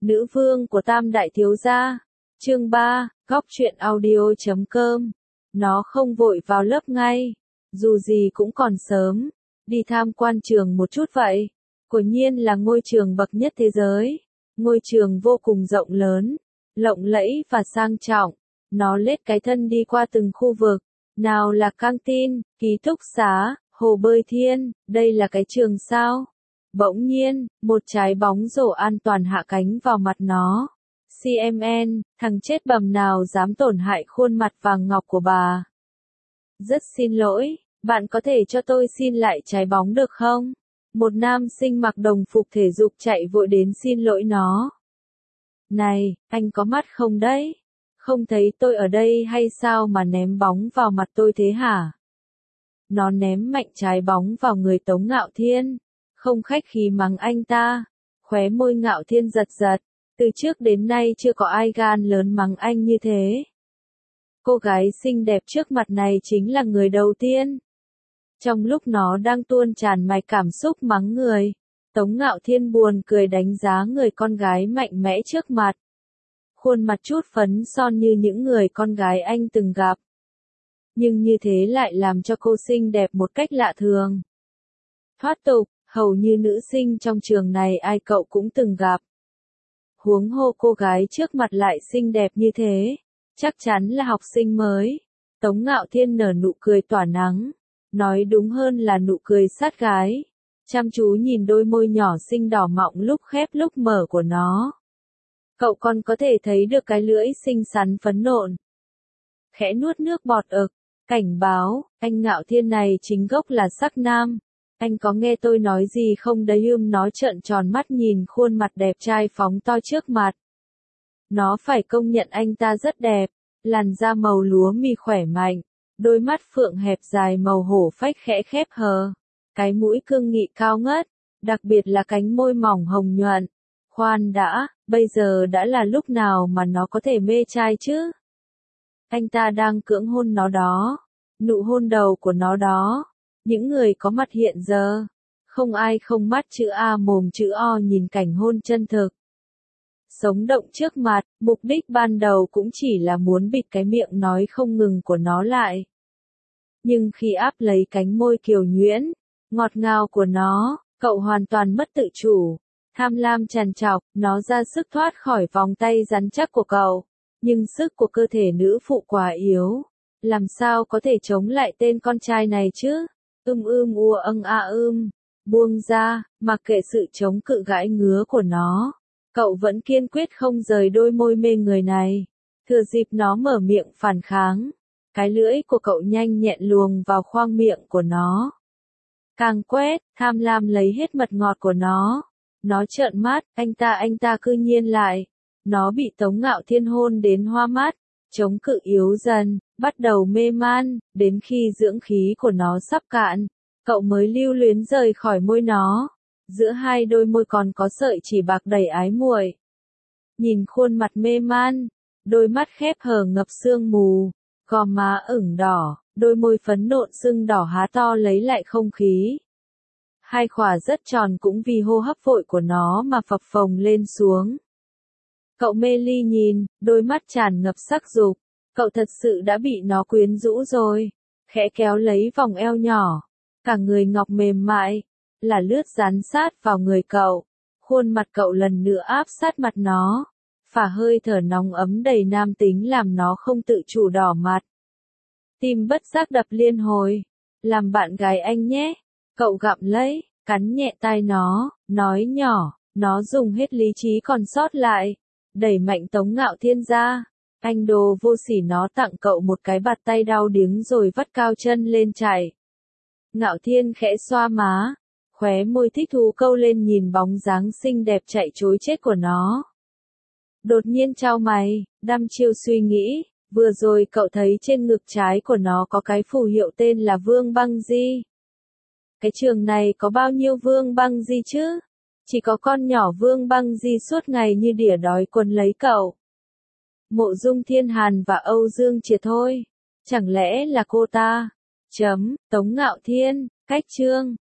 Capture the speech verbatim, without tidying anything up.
Nữ vương của Tam Đại Thiếu Gia. Chương ba, góc truyện audio chấm com. Nó không vội vào lớp ngay. Dù gì cũng còn sớm. Đi tham quan trường một chút vậy. Quả nhiên là ngôi trường bậc nhất thế giới. Ngôi trường vô cùng rộng lớn, lộng lẫy và sang trọng. Nó lết cái thân đi qua từng khu vực. Nào là căng tin, ký túc xá, hồ bơi thiên, đây là cái trường sao? Bỗng nhiên, một trái bóng rổ an toàn hạ cánh vào mặt nó. xê em en, thằng chết bầm nào dám tổn hại khuôn mặt vàng ngọc của bà. Rất xin lỗi, bạn có thể cho tôi xin lại trái bóng được không? Một nam sinh mặc đồng phục thể dục chạy vội đến xin lỗi nó. Này, anh có mắt không đấy? Không thấy tôi ở đây hay sao mà ném bóng vào mặt tôi thế hả? Nó ném mạnh trái bóng vào người Tống Ngạo Thiên. Không khách khí mắng anh ta. Khóe môi Ngạo Thiên giật giật. Từ trước đến nay chưa có ai gan lớn mắng anh như thế. Cô gái xinh đẹp trước mặt này chính là người đầu tiên. Trong lúc nó đang tuôn tràn mạch cảm xúc mắng người, Tống Ngạo Thiên buồn cười đánh giá người con gái mạnh mẽ trước mặt. Khuôn mặt chút phấn son như những người con gái anh từng gặp. Nhưng như thế lại làm cho cô xinh đẹp một cách lạ thường. Thoát tục, hầu như nữ sinh trong trường này ai cậu cũng từng gặp. Huống hồ cô gái trước mặt lại xinh đẹp như thế, chắc chắn là học sinh mới. Tống Ngạo Thiên nở nụ cười tỏa nắng. Nói đúng hơn là nụ cười sát gái. Chăm chú nhìn đôi môi nhỏ xinh đỏ mọng lúc khép lúc mở của nó. Cậu còn có thể thấy được cái lưỡi xinh xắn phấn nộn. Khẽ nuốt nước bọt ực. Cảnh báo, anh Ngạo Thiên này chính gốc là sắc nam. Anh có nghe tôi nói gì không đấy? Ưm nó trợn tròn mắt nhìn khuôn mặt đẹp trai phóng to trước mặt. Nó phải công nhận anh ta rất đẹp. Làn da màu lúa mì khỏe mạnh. Đôi mắt phượng hẹp dài màu hổ phách khẽ khép hờ. Cái mũi cương nghị cao ngất. Đặc biệt là cánh môi mỏng hồng nhuận. Khoan đã, bây giờ đã là lúc nào mà nó có thể mê trai chứ? Anh ta đang cưỡng hôn nó đó. Nụ hôn đầu của nó đó. Những người có mặt hiện giờ. Không ai không mắt chữ A mồm chữ O nhìn cảnh hôn chân thực. Sống động trước mặt, mục đích ban đầu cũng chỉ là muốn bịt cái miệng nói không ngừng của nó lại. Nhưng khi áp lấy cánh môi kiều nhuyễn, ngọt ngào của nó, cậu hoàn toàn mất tự chủ. Tham lam tràn trọc, nó ra sức thoát khỏi vòng tay rắn chắc của cậu. Nhưng sức của cơ thể nữ phụ quá yếu. Làm sao có thể chống lại tên con trai này chứ? Ưm ưm ua âng a ưm. Buông ra, mặc kệ sự chống cự gãi ngứa của nó. Cậu vẫn kiên quyết không rời đôi môi mê người này. Thừa dịp nó mở miệng phản kháng. Cái lưỡi của cậu nhanh nhẹn luồng vào khoang miệng của nó. Càng quét, tham lam lấy hết mật ngọt của nó. Nó trợn mắt, anh ta anh ta cư nhiên lại. Nó bị Tống Ngạo Thiên hôn đến hoa mắt. Chống cự yếu dần, bắt đầu mê man, đến khi dưỡng khí của nó sắp cạn. Cậu mới lưu luyến rời khỏi môi nó. Giữa hai đôi môi còn có sợi chỉ bạc đầy ái muội. Nhìn khuôn mặt mê man, đôi mắt khép hờ ngập sương mù, gò má ửng đỏ, đôi môi phấn nộn sưng đỏ há to lấy lại không khí. Hai khỏa rất tròn cũng vì hô hấp vội của nó mà phập phồng lên xuống. Cậu mê ly nhìn, đôi mắt tràn ngập sắc dục. Cậu thật sự đã bị nó quyến rũ rồi. Khẽ kéo lấy vòng eo nhỏ. Cả người ngọc mềm mại. Là lướt dán sát vào người cậu. Khuôn mặt cậu lần nữa áp sát mặt nó. Phả hơi thở nóng ấm đầy nam tính làm nó không tự chủ đỏ mặt. Tim bất giác đập liên hồi. Làm bạn gái anh nhé. Cậu gặm lấy, cắn nhẹ tai nó, nói nhỏ. Nó dùng hết lý trí còn sót lại. Đẩy mạnh Tống Ngạo Thiên ra. Anh đồ vô sỉ nó tặng cậu một cái bạt tay đau điếng rồi vắt cao chân lên chạy. Ngạo Thiên khẽ xoa má. Khóe môi thích thú câu lên nhìn bóng dáng xinh đẹp chạy trối chết của nó. Đột nhiên chau mày, đăm chiêu suy nghĩ. Vừa rồi cậu thấy trên ngực trái của nó có cái phù hiệu tên là Vương Băng Di. Cái trường này có bao nhiêu Vương Băng Di chứ? Chỉ có con nhỏ Vương Băng Di suốt ngày như đỉa đói quấn lấy cậu. Mộ Dung Thiên Hàn và Âu Dương Triệt thôi. Chẳng lẽ là cô ta? Chấm, Tống Ngạo Thiên, cách chương.